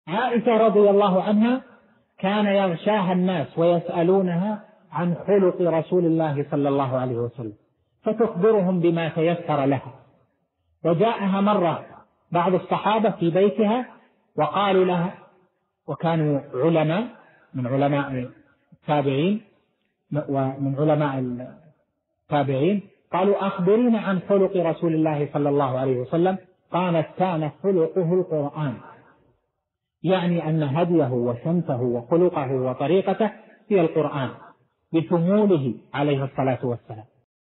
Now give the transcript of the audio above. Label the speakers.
Speaker 1: عائشة رضي الله عنها كان يغشاها الناس ويسألونها عن خلق رسول الله صلى الله عليه وسلم فتخبرهم بما تيسر لها. وجاءها مرة بعض الصحابة في بيتها وقالوا لها، وكانوا علماء من علماء التابعين ومن علماء التابعين، قالوا أخبرين عن خلق رسول الله صلى الله عليه وسلم. قالت كان خلقه القرآن، يعني أن هديه وسمته وخلقه وطريقته هي القرآن بشموله عليه الصلاة والسلام.